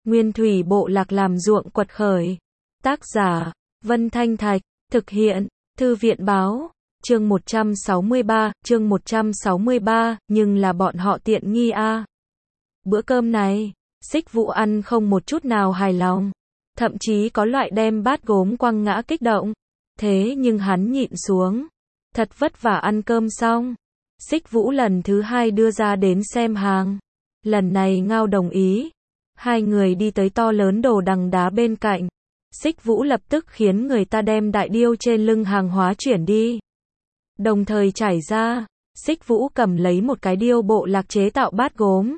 Nguyên thủy bộ lạc làm ruộng quật khởi. Tác giả, Vân Thanh Thạch, thực hiện, Thư viện báo, chương 163, nhưng là bọn họ tiện nghi a. Bữa cơm này, Xích Vũ ăn không một chút nào hài lòng, thậm chí có loại đem bát gốm quăng ngã kích động. Thế nhưng hắn nhịn xuống, thật vất vả ăn cơm xong. Xích Vũ lần thứ hai đưa ra đến xem hàng. Lần này Ngao đồng ý. Hai người đi tới to lớn đồ đằng đá bên cạnh. Xích Vũ lập tức khiến người ta đem đại điêu trên lưng hàng hóa chuyển đi. Đồng thời trải ra, Xích Vũ cầm lấy một cái điêu bộ lạc chế tạo bát gốm.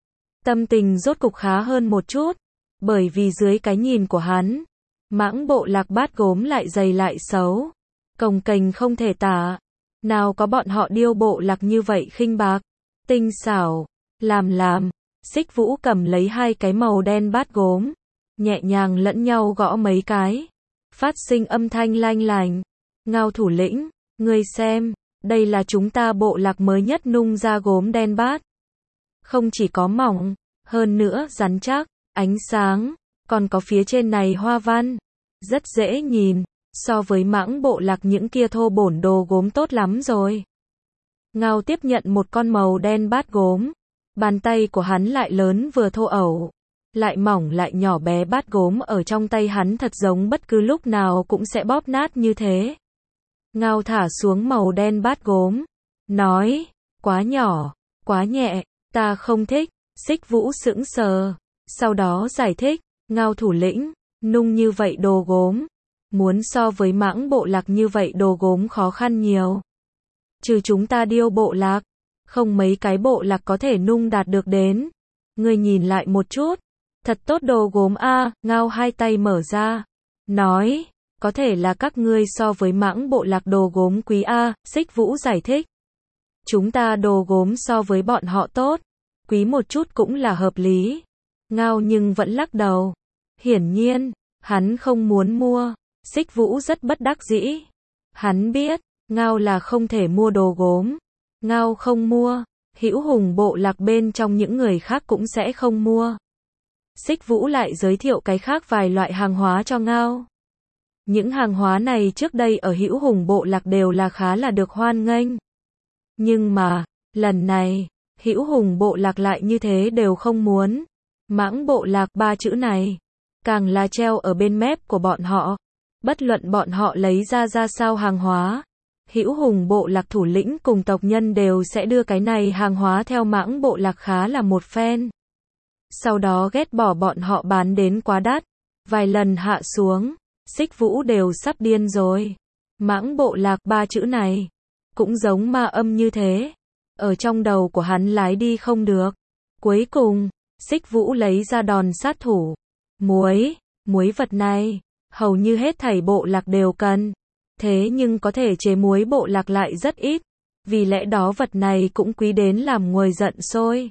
Tâm tình rốt cục khá hơn một chút, bởi vì dưới cái nhìn của hắn, mãng bộ lạc bát gốm lại dày lại xấu, cồng kềnh không thể tả. Nào có bọn họ điêu bộ lạc như vậy khinh bạc, tinh xảo, làm. Xích Vũ cầm lấy hai cái màu đen bát gốm, nhẹ nhàng lẫn nhau gõ mấy cái, phát sinh âm thanh lanh lành. Ngao thủ lĩnh, ngươi xem, đây là chúng ta bộ lạc mới nhất nung ra gốm đen bát. Không chỉ có mỏng, hơn nữa rắn chắc, ánh sáng, còn có phía trên này hoa văn, rất dễ nhìn, so với mãng bộ lạc những kia thô bổn đồ gốm tốt lắm rồi. Ngao tiếp nhận một con màu đen bát gốm, bàn tay của hắn lại lớn vừa thô ẩu, lại mỏng lại nhỏ bé, bát gốm ở trong tay hắn thật giống bất cứ lúc nào cũng sẽ bóp nát như thế. Ngao thả xuống màu đen bát gốm, nói, quá nhỏ, quá nhẹ, ta không thích. Xích Vũ sững sờ, sau đó giải thích, Ngao thủ lĩnh, nung như vậy đồ gốm, muốn so với mãng bộ lạc như vậy đồ gốm khó khăn nhiều. Trừ chúng ta điêu bộ lạc, không mấy cái bộ lạc có thể nung đạt được đến. Ngươi nhìn lại một chút, thật tốt đồ gốm a. Ngao hai tay mở ra, nói, có thể là các ngươi so với mãng bộ lạc đồ gốm quý a. Xích Vũ giải thích, chúng ta đồ gốm so với bọn họ tốt, quý một chút cũng là hợp lý. Ngao nhưng vẫn lắc đầu. Hiển nhiên, hắn không muốn mua. Xích Vũ rất bất đắc dĩ. Hắn biết, Ngao là không thể mua đồ gốm. Ngao không mua, Hữu Hùng bộ lạc bên trong những người khác cũng sẽ không mua. Xích Vũ lại giới thiệu cái khác vài loại hàng hóa cho Ngao. Những hàng hóa này trước đây ở Hữu Hùng bộ lạc đều là khá là được hoan nghênh. Nhưng mà, lần này, Hữu Hùng bộ lạc lại như thế đều không muốn. Mãng bộ lạc ba chữ này, càng là treo ở bên mép của bọn họ. Bất luận bọn họ lấy ra sao hàng hóa, Hữu Hùng bộ lạc thủ lĩnh cùng tộc nhân đều sẽ đưa cái này hàng hóa theo mãng bộ lạc khá là một phen. Sau đó ghét bỏ bọn họ bán đến quá đắt, vài lần hạ xuống, Xích Vũ đều sắp điên rồi. Mãng bộ lạc ba chữ này, cũng giống ma âm như thế. Ở trong đầu của hắn lái đi không được. Cuối cùng, Xích Vũ lấy ra đòn sát thủ. Muối vật này, hầu như hết thảy bộ lạc đều cần. Thế nhưng có thể chế muối bộ lạc lại rất ít. Vì lẽ đó vật này cũng quý đến làm nguội giận sôi.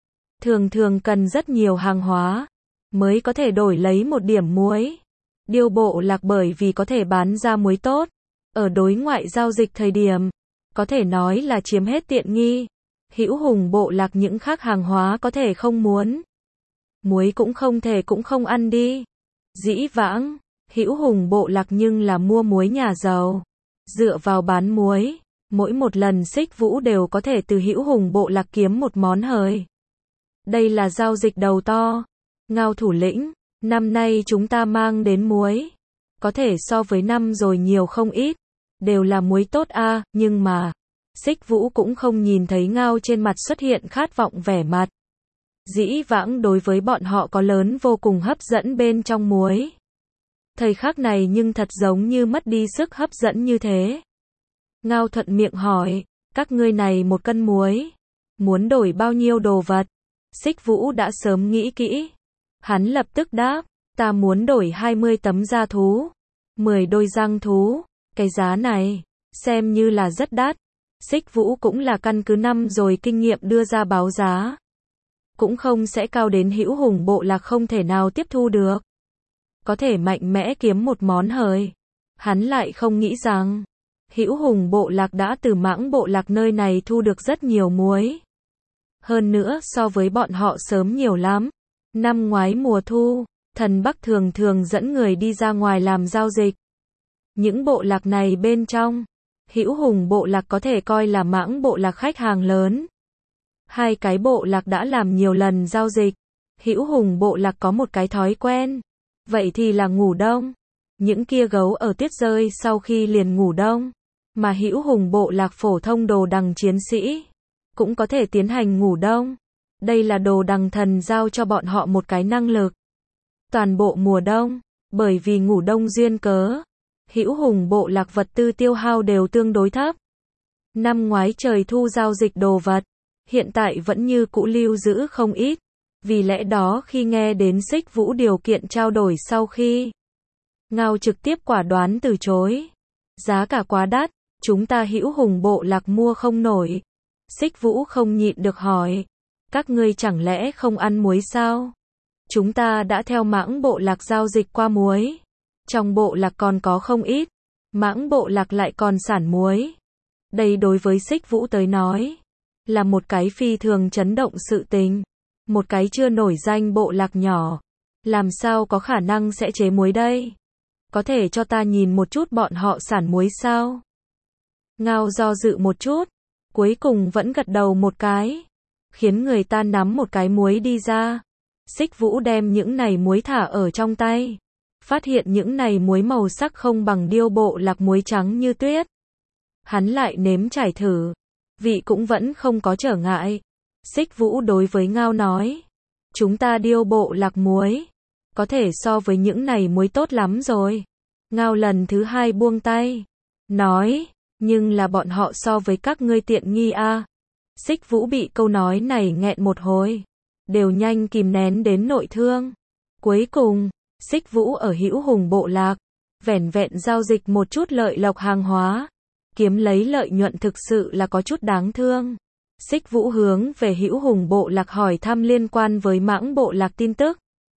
Thường cần rất nhiều hàng hóa, mới có thể đổi lấy một điểm muối. Điêu bộ lạc bởi vì có thể bán ra muối tốt, ở đối ngoại giao dịch thời điểm, có thể nói là chiếm hết tiện nghi. Hữu Hùng bộ lạc những khác hàng hóa có thể không muốn. Muối cũng không thể cũng không ăn đi. Dĩ vãng, Hữu Hùng bộ lạc nhưng là mua muối nhà giàu. Dựa vào bán muối, mỗi một lần Xích Vũ đều có thể từ Hữu Hùng bộ lạc kiếm một món hời. Đây là giao dịch đầu to. Ngao thủ lĩnh, năm nay chúng ta mang đến muối, có thể so với năm rồi nhiều không ít. Đều là muối tốt a. Nhưng mà, Xích Vũ cũng không nhìn thấy Ngao trên mặt xuất hiện khát vọng vẻ mặt. Dĩ vãng đối với bọn họ có lớn vô cùng hấp dẫn bên trong muối. Thời khắc này nhưng thật giống như mất đi sức hấp dẫn như thế. Ngao thuận miệng hỏi, các ngươi này một cân muối, muốn đổi bao nhiêu đồ vật? Xích Vũ đã sớm nghĩ kỹ. Hắn lập tức đáp, ta muốn đổi 20 tấm da thú, 10 đôi răng thú. Cái giá này, xem như là rất đắt. Xích Vũ cũng là căn cứ năm rồi kinh nghiệm đưa ra báo giá. Cũng không sẽ cao đến Hữu Hùng bộ lạc không thể nào tiếp thu được. Có thể mạnh mẽ kiếm một món hời. Hắn lại không nghĩ rằng, Hữu Hùng bộ lạc đã từ mãng bộ lạc nơi này thu được rất nhiều muối. Hơn nữa so với bọn họ sớm nhiều lắm. Năm ngoái mùa thu, Thần Bắc thường thường dẫn người đi ra ngoài làm giao dịch. Những bộ lạc này bên trong, Hữu Hùng bộ lạc có thể coi là Mãng bộ lạc khách hàng lớn. Hai cái bộ lạc đã làm nhiều lần giao dịch. Hữu Hùng bộ lạc có một cái thói quen, vậy thì là ngủ đông. Những kia gấu ở tuyết rơi sau khi liền ngủ đông, mà Hữu Hùng bộ lạc phổ thông đồ đằng chiến sĩ cũng có thể tiến hành ngủ đông. Đây là đồ đằng thần giao cho bọn họ một cái năng lực. Toàn bộ mùa đông, bởi vì ngủ đông duyên cớ, Hữu Hùng bộ lạc vật tư tiêu hao đều tương đối thấp. Năm ngoái trời thu giao dịch đồ vật, hiện tại vẫn như cũ lưu giữ không ít. Vì lẽ đó khi nghe đến Xích Vũ điều kiện trao đổi sau khi, Ngao trực tiếp quả đoán từ chối. Giá cả quá đắt, chúng ta Hữu Hùng bộ lạc mua không nổi. Xích Vũ không nhịn được hỏi, các ngươi chẳng lẽ không ăn muối sao? Chúng ta đã theo Mãng bộ lạc giao dịch qua muối. Trong bộ lạc còn có không ít, Mãng bộ lạc lại còn sản muối. Đây đối với Xích Vũ tới nói, là một cái phi thường chấn động sự tình. Một cái chưa nổi danh bộ lạc nhỏ, làm sao có khả năng sẽ chế muối đây? Có thể cho ta nhìn một chút bọn họ sản muối sao? Ngao do dự một chút, cuối cùng vẫn gật đầu một cái, khiến người ta nắm một cái muối đi ra. Xích Vũ đem những này muối thả ở trong tay, phát hiện những này muối màu sắc không bằng Điêu bộ lạc muối trắng như tuyết. Hắn lại nếm trải thử, vị cũng vẫn không có trở ngại. Xích Vũ đối với Ngao nói, chúng ta Điêu bộ lạc muối, có thể so với những này muối tốt lắm rồi. Ngao lần thứ hai buông tay, nói, nhưng là bọn họ so với các ngươi tiện nghi a. Xích Vũ bị câu nói này nghẹn một hồi, đều nhanh kìm nén đến nội thương. Cuối cùng, Xích Vũ ở Hữu Hùng bộ lạc, vẻn vẹn giao dịch một chút lợi lộc hàng hóa, kiếm lấy lợi nhuận thực sự là có chút đáng thương. Xích Vũ hướng về Hữu Hùng bộ lạc hỏi thăm liên quan với Mãng bộ lạc tin tức.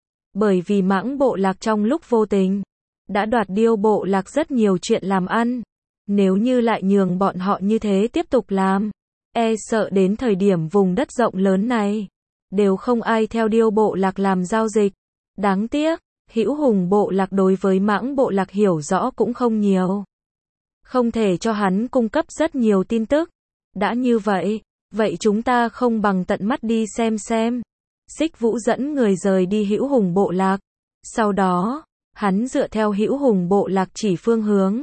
Bởi vì Mãng bộ lạc trong lúc vô tình, đã đoạt Điêu bộ lạc rất nhiều chuyện làm ăn. Nếu như lại nhường bọn họ như thế tiếp tục làm, e sợ đến thời điểm vùng đất rộng lớn này, đều không ai theo Điêu bộ lạc làm giao dịch. Đáng tiếc, Hữu Hùng bộ lạc đối với Mãng bộ lạc hiểu rõ cũng không nhiều. Không thể cho hắn cung cấp rất nhiều tin tức. Đã như vậy, vậy chúng ta không bằng tận mắt đi xem. Xích Vũ dẫn người rời đi Hữu Hùng bộ lạc. Sau đó, hắn dựa theo Hữu Hùng bộ lạc chỉ phương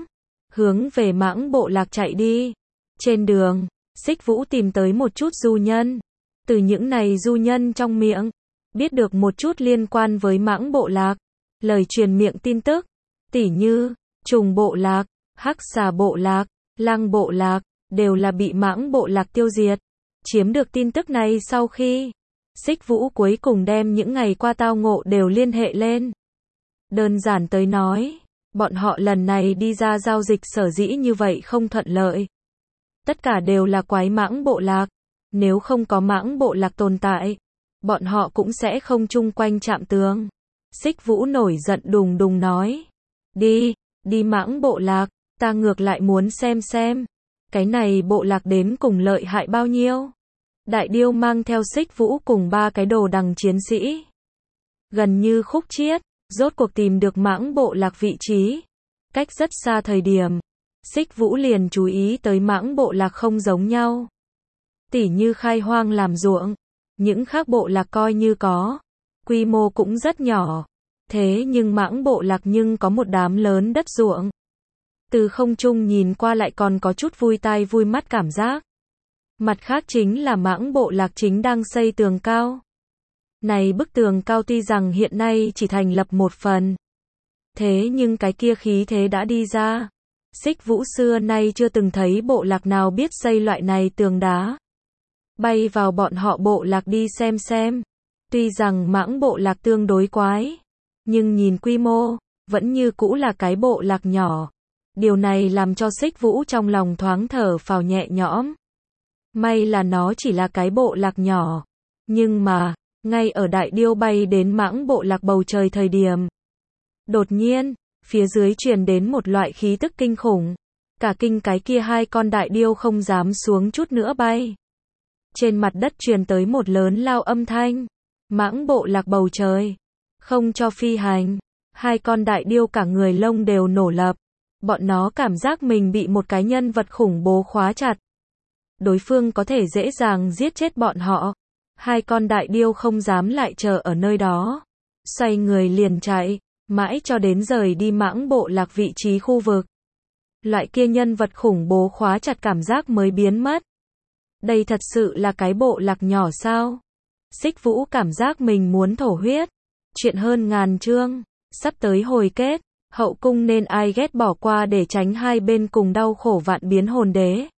hướng về Mãng bộ lạc chạy đi. Trên đường, Xích Vũ tìm tới một chút du nhân. Từ những này du nhân trong miệng, biết được một chút liên quan với Mãng bộ lạc. Lời truyền miệng tin tức, tỉ như, Trùng bộ lạc, Hắc Xà bộ lạc, Lăng bộ lạc, đều là bị Mãng bộ lạc tiêu diệt. Chiếm được tin tức này sau khi, Xích Vũ cuối cùng đem những ngày qua tao ngộ đều liên hệ lên. Đơn giản tới nói, bọn họ lần này đi ra giao dịch sở dĩ như vậy không thuận lợi. Tất cả đều là quái Mãng bộ lạc. Nếu không có Mãng bộ lạc tồn tại, bọn họ cũng sẽ không chung quanh chạm tường. Xích Vũ nổi giận đùng đùng nói, đi Mãng bộ lạc, ta ngược lại muốn xem, cái này bộ lạc đến cùng lợi hại bao nhiêu. Đại Điêu mang theo Xích Vũ cùng 3 cái đồ đằng chiến sĩ, gần như khúc chiết, rốt cuộc tìm được Mãng bộ lạc vị trí. Cách rất xa thời điểm, Xích Vũ liền chú ý tới Mãng bộ lạc không giống nhau. Tỉ như khai hoang làm ruộng, những khác bộ lạc coi như có, quy mô cũng rất nhỏ. Thế nhưng Mãng bộ lạc nhưng có một đám lớn đất ruộng. Từ không trung nhìn qua lại còn có chút vui tai vui mắt cảm giác. Mặt khác chính là Mãng bộ lạc chính đang xây tường cao. Này bức tường cao tuy rằng hiện nay chỉ thành lập một phần. Thế nhưng cái kia khí thế đã đi ra. Xích Vũ xưa nay chưa từng thấy bộ lạc nào biết xây loại này tường đá. Bay vào bọn họ bộ lạc đi xem. Tuy rằng Mãng bộ lạc tương đối quái, nhưng nhìn quy mô, vẫn như cũ là cái bộ lạc nhỏ. Điều này làm cho Xích Vũ trong lòng thoáng thở phào nhẹ nhõm. May là nó chỉ là cái bộ lạc nhỏ. Nhưng mà, ngay ở Đại Điêu bay đến Mãng bộ lạc bầu trời thời điểm, đột nhiên, phía dưới truyền đến một loại khí tức kinh khủng. Cả kinh cái kia 2 con đại điêu không dám xuống chút nữa bay. Trên mặt đất truyền tới một lớn lao âm thanh. Mãng bộ lạc bầu trời. Không cho phi hành. Hai con đại điêu cả người lông đều nổ lập. Bọn nó cảm giác mình bị một cái nhân vật khủng bố khóa chặt. Đối phương có thể dễ dàng giết chết bọn họ. Hai con đại điêu không dám lại chờ ở nơi đó. Xoay người liền chạy, mãi cho đến rời đi mãng bộ lạc vị trí khu vực. Loại kia nhân vật khủng bố khóa chặt cảm giác mới biến mất. Đây thật sự là cái bộ lạc nhỏ sao? Xích Vũ cảm giác mình muốn thổ huyết. Chuyện hơn ngàn chương, sắp tới hồi kết. Hậu cung nên ai ghét bỏ qua để tránh hai bên cùng đau khổ vạn biến hồn đế.